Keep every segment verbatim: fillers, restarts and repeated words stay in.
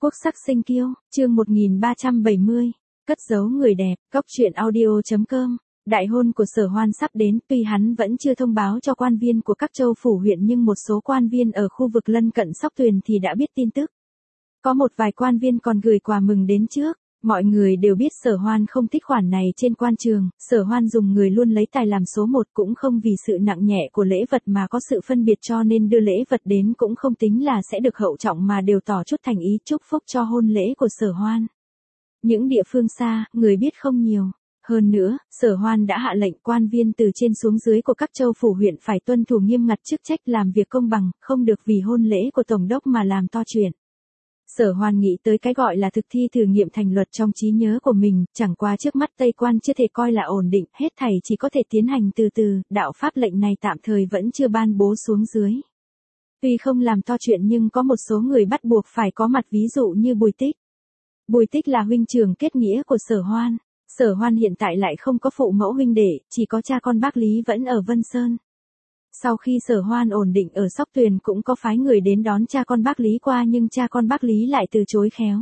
Quốc sắc sinh kiêu, chương một nghìn ba trăm bảy mươi, cất giấu người đẹp, góc truyện audio.com. Đại hôn của Sở Hoan sắp đến, tuy hắn vẫn chưa thông báo cho quan viên của các châu phủ huyện nhưng một số quan viên ở khu vực lân cận Sóc Tuyền thì đã biết tin tức. Có một vài quan viên còn gửi quà mừng đến trước. Mọi người đều biết Sở Hoan không thích khoản này trên quan trường, Sở Hoan dùng người luôn lấy tài làm số một, cũng không vì sự nặng nhẹ của lễ vật mà có sự phân biệt, cho nên đưa lễ vật đến cũng không tính là sẽ được hậu trọng mà đều tỏ chút thành ý chúc phúc cho hôn lễ của Sở Hoan. Những địa phương xa, người biết không nhiều. Hơn nữa, Sở Hoan đã hạ lệnh quan viên từ trên xuống dưới của các châu phủ huyện phải tuân thủ nghiêm ngặt chức trách, làm việc công bằng, không được vì hôn lễ của tổng đốc mà làm to chuyện. Sở Hoan nghĩ tới cái gọi là thực thi thử nghiệm thành luật trong trí nhớ của mình, chẳng qua trước mắt Tây Quan chưa thể coi là ổn định, hết thảy chỉ có thể tiến hành từ từ, đạo pháp lệnh này tạm thời vẫn chưa ban bố xuống dưới. Tuy không làm to chuyện nhưng có một số người bắt buộc phải có mặt, ví dụ như Bùi Tích. Bùi Tích là huynh trưởng kết nghĩa của Sở Hoan. Sở Hoan hiện tại lại không có phụ mẫu huynh đệ, chỉ có cha con bác Lý vẫn ở Vân Sơn. Sau khi Sở Hoan ổn định ở Sóc Tuyền cũng có phái người đến đón cha con bác Lý qua, nhưng cha con bác Lý lại từ chối khéo.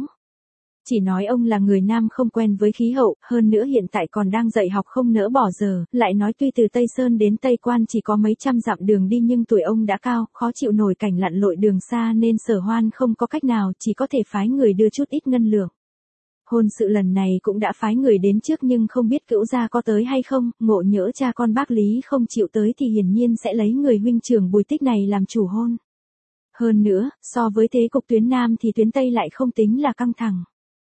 Chỉ nói ông là người Nam không quen với khí hậu, hơn nữa hiện tại còn đang dạy học không nỡ bỏ giờ, lại nói tuy từ Tây Sơn đến Tây Quan chỉ có mấy trăm dặm đường đi nhưng tuổi ông đã cao, khó chịu nổi cảnh lặn lội đường xa, nên Sở Hoan không có cách nào, chỉ có thể phái người đưa chút ít ngân lượng. Hôn sự lần này cũng đã phái người đến trước nhưng không biết cữu gia có tới hay không, ngộ nhỡ cha con bác Lý không chịu tới thì hiển nhiên sẽ lấy người huynh trưởng Bùi Tích này làm chủ hôn. Hơn nữa, so với thế cục tuyến Nam thì tuyến Tây lại không tính là căng thẳng.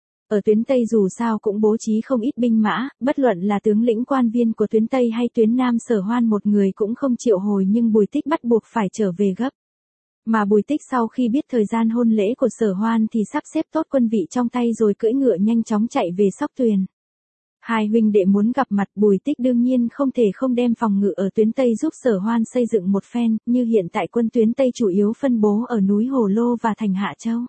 Ở tuyến Tây dù sao cũng bố trí không ít binh mã, bất luận là tướng lĩnh quan viên của tuyến Tây hay tuyến Nam, Sở Hoan một người cũng không triệu hồi, nhưng Bùi Tích bắt buộc phải trở về gấp. Mà Bùi Tích sau khi biết thời gian hôn lễ của Sở Hoan thì sắp xếp tốt quân vị trong tay rồi cưỡi ngựa nhanh chóng chạy về Sóc Tuyền. Hai huynh đệ muốn gặp mặt, Bùi Tích đương nhiên không thể không đem phòng ngự ở tuyến Tây giúp Sở Hoan xây dựng một phen, như hiện tại quân tuyến Tây chủ yếu phân bố ở núi Hồ Lô và thành Hạ Châu.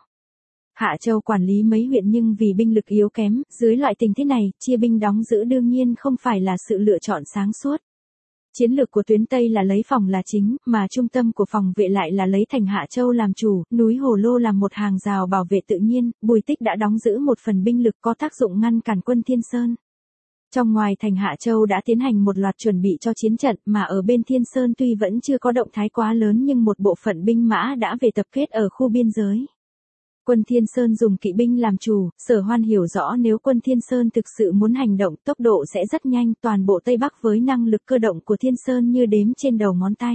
Hạ Châu quản lý mấy huyện nhưng vì binh lực yếu kém, dưới loại tình thế này, chia binh đóng giữ đương nhiên không phải là sự lựa chọn sáng suốt. Chiến lược của tuyến Tây là lấy phòng là chính, mà trung tâm của phòng vệ lại là lấy thành Hạ Châu làm chủ, núi Hồ Lô làm một hàng rào bảo vệ tự nhiên, Bùi Tích đã đóng giữ một phần binh lực có tác dụng ngăn cản quân Thiên Sơn. Trong ngoài thành Hạ Châu đã tiến hành một loạt chuẩn bị cho chiến trận, mà ở bên Thiên Sơn tuy vẫn chưa có động thái quá lớn nhưng một bộ phận binh mã đã về tập kết ở khu biên giới. Quân Thiên Sơn dùng kỵ binh làm chủ, Sở Hoan hiểu rõ nếu quân Thiên Sơn thực sự muốn hành động tốc độ sẽ rất nhanh, toàn bộ Tây Bắc với năng lực cơ động của Thiên Sơn như đếm trên đầu ngón tay.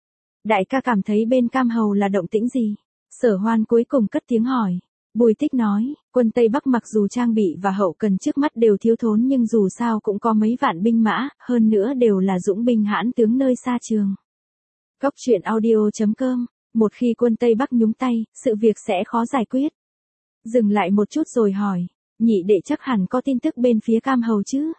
Đại ca cảm thấy bên Cam Hầu là động tĩnh gì? Sở Hoan cuối cùng cất tiếng hỏi. Bùi Tích nói, quân Tây Bắc mặc dù trang bị và hậu cần trước mắt đều thiếu thốn nhưng dù sao cũng có mấy vạn binh mã, hơn nữa đều là dũng binh hãn tướng nơi xa trường. Góc truyện audio.com. Một khi quân Tây Bắc nhúng tay, sự việc sẽ khó giải quyết. Dừng lại một chút rồi hỏi, nhị đệ chắc hẳn có tin tức bên phía Cam Hầu chứ?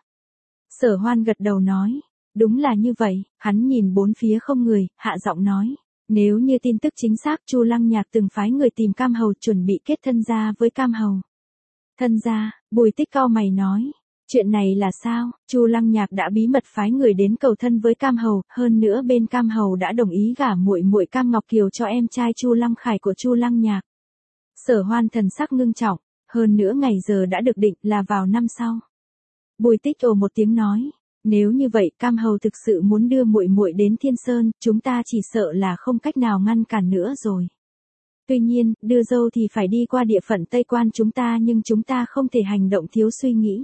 Sở Hoan gật đầu nói, đúng là như vậy, hắn nhìn bốn phía không người, hạ giọng nói, nếu như tin tức chính xác, Chu Lăng Nhạc từng phái người tìm Cam Hầu chuẩn bị kết thân gia với Cam Hầu. Thân gia? Bùi Tích cau mày nói. Chuyện này là sao? Chu Lăng Nhạc đã bí mật phái người đến cầu thân với Cam Hầu, hơn nữa bên Cam Hầu đã đồng ý gả muội muội Cam Ngọc Kiều cho em trai Chu Lăng Khải của Chu Lăng Nhạc. Sở Hoan thần sắc ngưng trọng, hơn nữa ngày giờ đã được định là vào năm sau. Bùi Tích ồ một tiếng nói, nếu như vậy Cam Hầu thực sự muốn đưa muội muội đến Thiên Sơn, chúng ta chỉ sợ là không cách nào ngăn cản nữa rồi. Tuy nhiên, đưa dâu thì phải đi qua địa phận Tây Quan chúng ta, nhưng chúng ta không thể hành động thiếu suy nghĩ.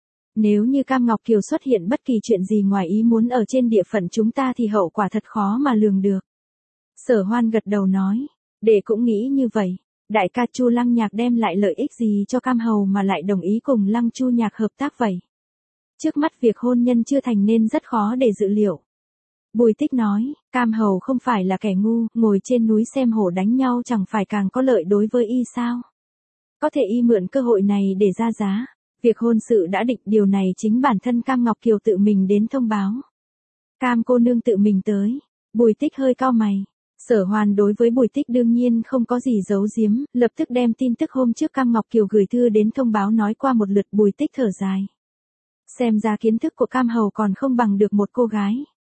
Nếu như Cam Ngọc Kiều xuất hiện bất kỳ chuyện gì ngoài ý muốn ở trên địa phận chúng ta thì hậu quả thật khó mà lường được. Sở Hoan gật đầu nói, đệ cũng nghĩ như vậy. Đại ca Chu Lăng Nhạc đem lại lợi ích gì cho Cam Hầu mà lại đồng ý cùng Lăng Chu Nhạc hợp tác vậy? Trước mắt việc hôn nhân chưa thành nên rất khó để dự liệu. Bùi Tích nói, Cam Hầu không phải là kẻ ngu, ngồi trên núi xem hổ đánh nhau chẳng phải càng có lợi đối với y sao? Có thể y mượn cơ hội này để ra giá. Việc hôn sự đã định, điều này chính bản thân Cam Ngọc Kiều tự mình đến thông báo. Cam cô nương tự mình tới. Bùi Tích hơi cau mày. Sở Hoan đối với Bùi Tích đương nhiên không có gì giấu giếm, lập tức đem tin tức hôm trước Cam Ngọc Kiều gửi thư đến thông báo nói qua một lượt. Bùi Tích thở dài. Xem ra kiến thức của Cam Hầu còn không bằng được một cô gái.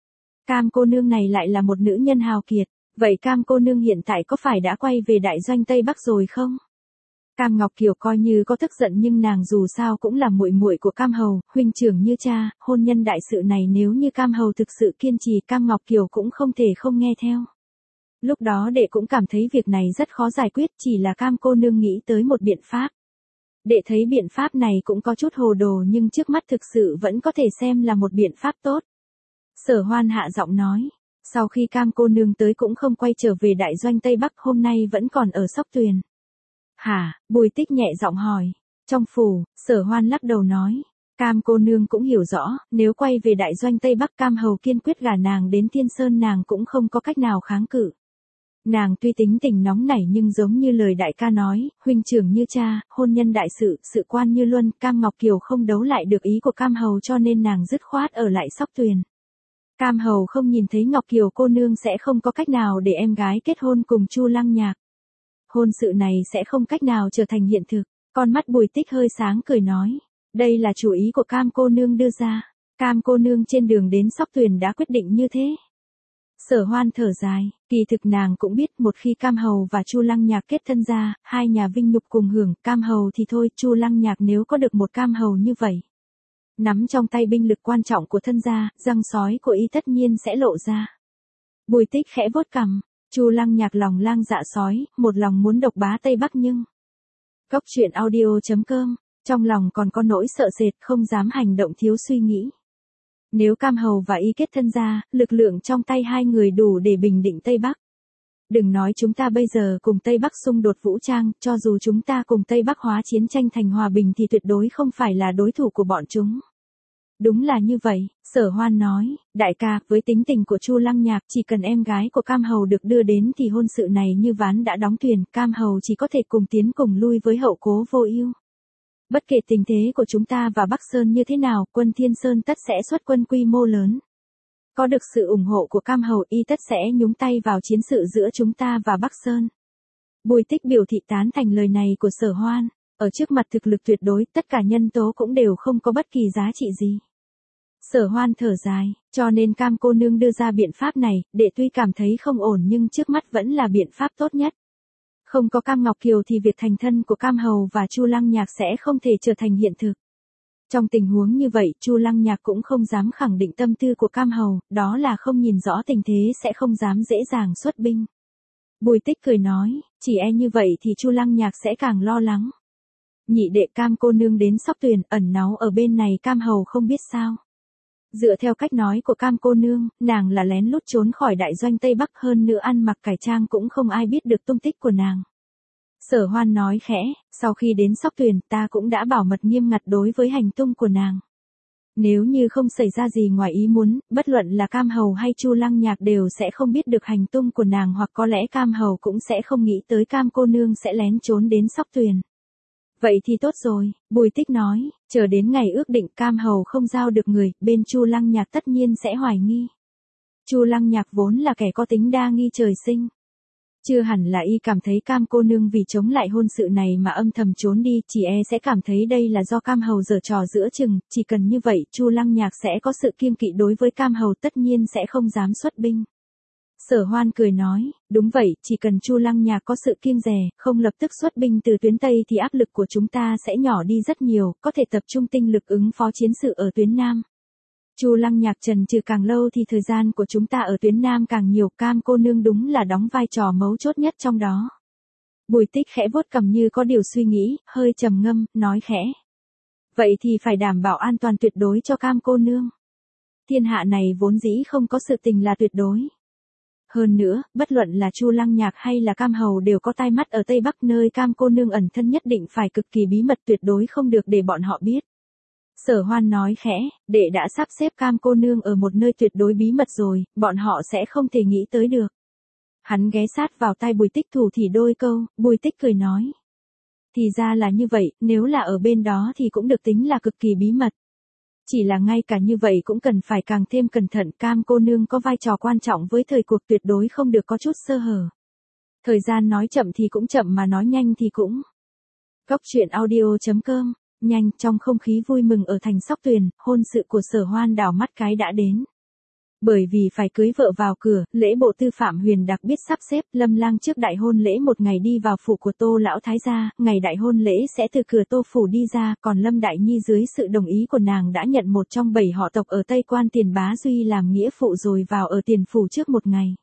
Cam cô nương này lại là một nữ nhân hào kiệt, vậy Cam cô nương hiện tại có phải đã quay về đại doanh Tây Bắc rồi không? Cam Ngọc Kiều coi như có tức giận nhưng nàng dù sao cũng là muội muội của Cam Hầu, huynh trưởng như cha, hôn nhân đại sự này nếu như Cam Hầu thực sự kiên trì Cam Ngọc Kiều cũng không thể không nghe theo. Lúc đó đệ cũng cảm thấy việc này rất khó giải quyết, chỉ là Cam cô nương nghĩ tới một biện pháp. Đệ thấy biện pháp này cũng có chút hồ đồ nhưng trước mắt thực sự vẫn có thể xem là một biện pháp tốt. Sở Hoan hạ giọng nói, sau khi Cam cô nương tới cũng không quay trở về đại doanh Tây Bắc, hôm nay vẫn còn ở Sóc Tuyền. Hả? Bùi Tích nhẹ giọng hỏi. Trong phủ, Sở Hoan lắc đầu nói, Cam cô nương cũng hiểu rõ, nếu quay về đại doanh Tây Bắc Cam Hầu kiên quyết gả nàng đến Thiên Sơn nàng cũng không có cách nào kháng cự. Nàng tuy tính tình nóng nảy nhưng giống như lời đại ca nói, huynh trưởng như cha, hôn nhân đại sự, sự quan như luân, Cam Ngọc Kiều không đấu lại được ý của Cam Hầu cho nên nàng dứt khoát ở lại Sóc Tuyền. Cam Hầu không nhìn thấy Ngọc Kiều cô nương sẽ không có cách nào để em gái kết hôn cùng Chu Lăng Nhạc. Hôn sự này sẽ không cách nào trở thành hiện thực. Con mắt Bùi Tích hơi sáng cười nói, đây là chủ ý của Cam cô nương đưa ra. Cam cô nương trên đường đến Sóc Tuyền đã quyết định như thế. Sở Hoan thở dài, kỳ thực nàng cũng biết một khi Cam Hầu và Chu Lăng Nhạc kết thân ra, hai nhà vinh nhục cùng hưởng, Cam Hầu thì thôi, Chu Lăng Nhạc nếu có được một Cam Hầu như vậy, nắm trong tay binh lực quan trọng của thân gia, răng sói của y tất nhiên sẽ lộ ra. Bùi Tích khẽ vuốt cằm, Chu Lăng Nhạc lòng lang dạ sói, một lòng muốn độc bá Tây Bắc nhưng Cốc truyện audio chấm com, trong lòng còn có nỗi sợ sệt không dám hành động thiếu suy nghĩ. Nếu Cam Hầu và y kết thân ra, lực lượng trong tay hai người đủ để bình định Tây Bắc. Đừng nói chúng ta bây giờ cùng Tây Bắc xung đột vũ trang, cho dù chúng ta cùng Tây Bắc hóa chiến tranh thành hòa bình thì tuyệt đối không phải là đối thủ của bọn chúng. Đúng là như vậy, Sở Hoan nói, đại ca, với tính tình của Chu Lăng Nhạc chỉ cần em gái của Cam Hầu được đưa đến thì hôn sự này như ván đã đóng thuyền, Cam Hầu chỉ có thể cùng tiến cùng lui với hậu Cố Vô Ưu. Bất kể tình thế của chúng ta và Bắc Sơn như thế nào, quân Thiên Sơn tất sẽ xuất quân quy mô lớn. Có được sự ủng hộ của Cam Hầu y tất sẽ nhúng tay vào chiến sự giữa chúng ta và Bắc Sơn. Bùi Tích biểu thị tán thành lời này của Sở Hoan, ở trước mặt thực lực tuyệt đối tất cả nhân tố cũng đều không có bất kỳ giá trị gì. Sở Hoan thở dài, cho nên Cam cô nương đưa ra biện pháp này, đệ tuy cảm thấy không ổn nhưng trước mắt vẫn là biện pháp tốt nhất. Không có Cam Ngọc Kiều thì việc thành thân của Cam Hầu và Chu Lăng Nhạc sẽ không thể trở thành hiện thực. Trong tình huống như vậy, Chu Lăng Nhạc cũng không dám khẳng định tâm tư của Cam Hầu, đó là không nhìn rõ tình thế sẽ không dám dễ dàng xuất binh. Bùi Tích cười nói, chỉ e như vậy thì Chu Lăng Nhạc sẽ càng lo lắng. Nhị đệ Cam cô nương đến Sóc Tuyền, ẩn náu ở bên này Cam Hầu không biết sao. Dựa theo cách nói của Cam cô nương, nàng là lén lút trốn khỏi đại doanh Tây Bắc, hơn nữa ăn mặc cải trang cũng không ai biết được tung tích của nàng. Sở Hoan nói khẽ, sau khi đến Sóc Tuyền ta cũng đã bảo mật nghiêm ngặt đối với hành tung của nàng. Nếu như không xảy ra gì ngoài ý muốn, bất luận là Cam Hầu hay Chu Lăng Nhạc đều sẽ không biết được hành tung của nàng, hoặc có lẽ Cam Hầu cũng sẽ không nghĩ tới Cam cô nương sẽ lén trốn đến Sóc Tuyền. Vậy thì tốt rồi, Bùi Tích nói, chờ đến ngày ước định Cam Hầu không giao được người, bên Chu Lăng Nhạc tất nhiên sẽ hoài nghi. Chu Lăng Nhạc vốn là kẻ có tính đa nghi trời sinh. Chưa hẳn là y cảm thấy Cam cô nương vì chống lại hôn sự này mà âm thầm trốn đi, chỉ e sẽ cảm thấy đây là do Cam Hầu giở trò giữa chừng, chỉ cần như vậy Chu Lăng Nhạc sẽ có sự kiêng kỵ đối với Cam Hầu, tất nhiên sẽ không dám xuất binh. Sở Hoan cười nói, đúng vậy, chỉ cần Chu Lăng Nhạc có sự kiêng dè, không lập tức xuất binh từ tuyến Tây thì áp lực của chúng ta sẽ nhỏ đi rất nhiều, có thể tập trung tinh lực ứng phó chiến sự ở tuyến Nam. Chu Lăng Nhạc trần trừ càng lâu thì thời gian của chúng ta ở tuyến Nam càng nhiều, Cam cô nương đúng là đóng vai trò mấu chốt nhất trong đó. Bùi Tích khẽ vuốt cằm như có điều suy nghĩ, hơi trầm ngâm, nói khẽ. Vậy thì phải đảm bảo an toàn tuyệt đối cho Cam cô nương. Thiên hạ này vốn dĩ không có sự tình là tuyệt đối. Hơn nữa, bất luận là Chu Lăng Nhạc hay là Cam Hầu đều có tai mắt ở Tây Bắc, nơi Cam cô nương ẩn thân nhất định phải cực kỳ bí mật, tuyệt đối không được để bọn họ biết. Sở Hoan nói khẽ, đệ đã sắp xếp Cam cô nương ở một nơi tuyệt đối bí mật rồi, bọn họ sẽ không thể nghĩ tới được. Hắn ghé sát vào tai Bùi Tích thủ thì đôi câu, Bùi Tích cười nói. Thì ra là như vậy, nếu là ở bên đó thì cũng được tính là cực kỳ bí mật. Chỉ là ngay cả như vậy cũng cần phải càng thêm cẩn thận, Cam cô nương có vai trò quan trọng với thời cuộc, tuyệt đối không được có chút sơ hở. Thời gian nói chậm thì cũng chậm mà nói nhanh thì cũng. Cốc truyện audio chấm com, nhanh, trong không khí vui mừng ở thành Sóc Tuyền, hôn sự của Sở Hoan đảo mắt cái đã đến. Bởi vì phải cưới vợ vào cửa, lễ bộ tư Phạm Huyền đặc biệt sắp xếp Lâm Lang trước đại hôn lễ một ngày đi vào phủ của Tô Lão Thái gia, ngày đại hôn lễ sẽ từ cửa Tô phủ đi ra, còn Lâm Đại Nhi dưới sự đồng ý của nàng đã nhận một trong bảy họ tộc ở Tây Quan Tiền Bá Duy làm nghĩa phụ rồi vào ở Tiền phủ trước một ngày.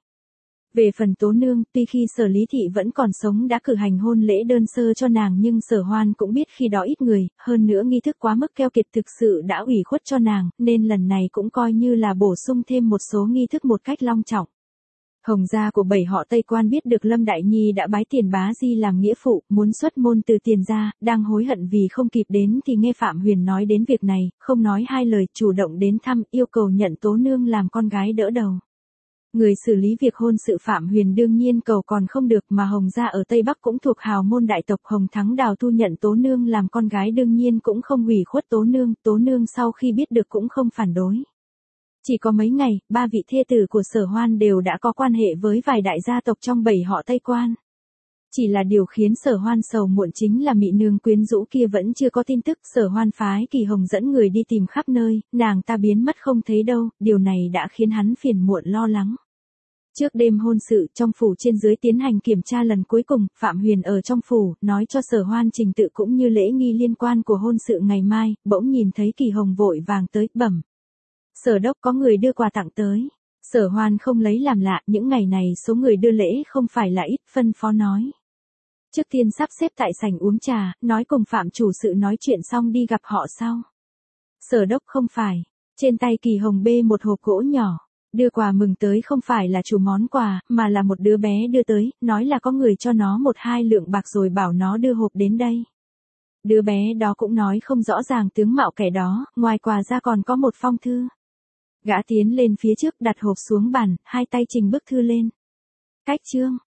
Về phần Tố Nương, tuy khi Sở Lý Thị vẫn còn sống đã cử hành hôn lễ đơn sơ cho nàng nhưng Sở Hoan cũng biết khi đó ít người, hơn nữa nghi thức quá mức keo kiệt thực sự đã ủy khuất cho nàng, nên lần này cũng coi như là bổ sung thêm một số nghi thức một cách long trọng. Hồng gia của bảy họ Tây Quan biết được Lâm Đại Nhi đã bái Tiền Bá Di làm nghĩa phụ, muốn xuất môn từ Tiền gia, đang hối hận vì không kịp đến thì nghe Phạm Huyền nói đến việc này, không nói hai lời, chủ động đến thăm, yêu cầu nhận Tố Nương làm con gái đỡ đầu. Người xử lý việc hôn sự Phạm Huyền đương nhiên cầu còn không được mà Hồng gia ở Tây Bắc cũng thuộc hào môn đại tộc Hồng Thắng Đào thu nhận Tố Nương làm con gái đương nhiên cũng không ủy khuất Tố Nương, Tố Nương sau khi biết được cũng không phản đối. Chỉ có mấy ngày, ba vị thê tử của Sở Hoan đều đã có quan hệ với vài đại gia tộc trong bảy họ Tây Quan. Chỉ là điều khiến Sở Hoan sầu muộn chính là Mị Nương quyến rũ kia vẫn chưa có tin tức, Sở Hoan phái Kỳ Hồng dẫn người đi tìm khắp nơi, nàng ta biến mất không thấy đâu, điều này đã khiến hắn phiền muộn lo lắng. Trước đêm hôn sự, trong phủ trên dưới tiến hành kiểm tra lần cuối cùng, Phạm Huyền ở trong phủ, nói cho Sở Hoan trình tự cũng như lễ nghi liên quan của hôn sự ngày mai, bỗng nhìn thấy Kỳ Hồng vội vàng tới, bẩm. Sở đốc có người đưa quà tặng tới. Sở Hoan không lấy làm lạ, những ngày này số người đưa lễ không phải là ít, phân phó nói. Trước tiên sắp xếp tại sảnh uống trà, nói cùng Phạm chủ sự nói chuyện xong đi gặp họ sau. Sở đốc không phải. Trên tay Kỳ Hồng bê một hộp gỗ nhỏ. Đưa quà mừng tới không phải là chủ món quà, mà là một đứa bé đưa tới, nói là có người cho nó một hai lượng bạc rồi bảo nó đưa hộp đến đây. Đứa bé đó cũng nói không rõ ràng tướng mạo kẻ đó, ngoài quà ra còn có một phong thư. Gã tiến lên phía trước đặt hộp xuống bàn, hai tay trình bức thư lên. Cách chương.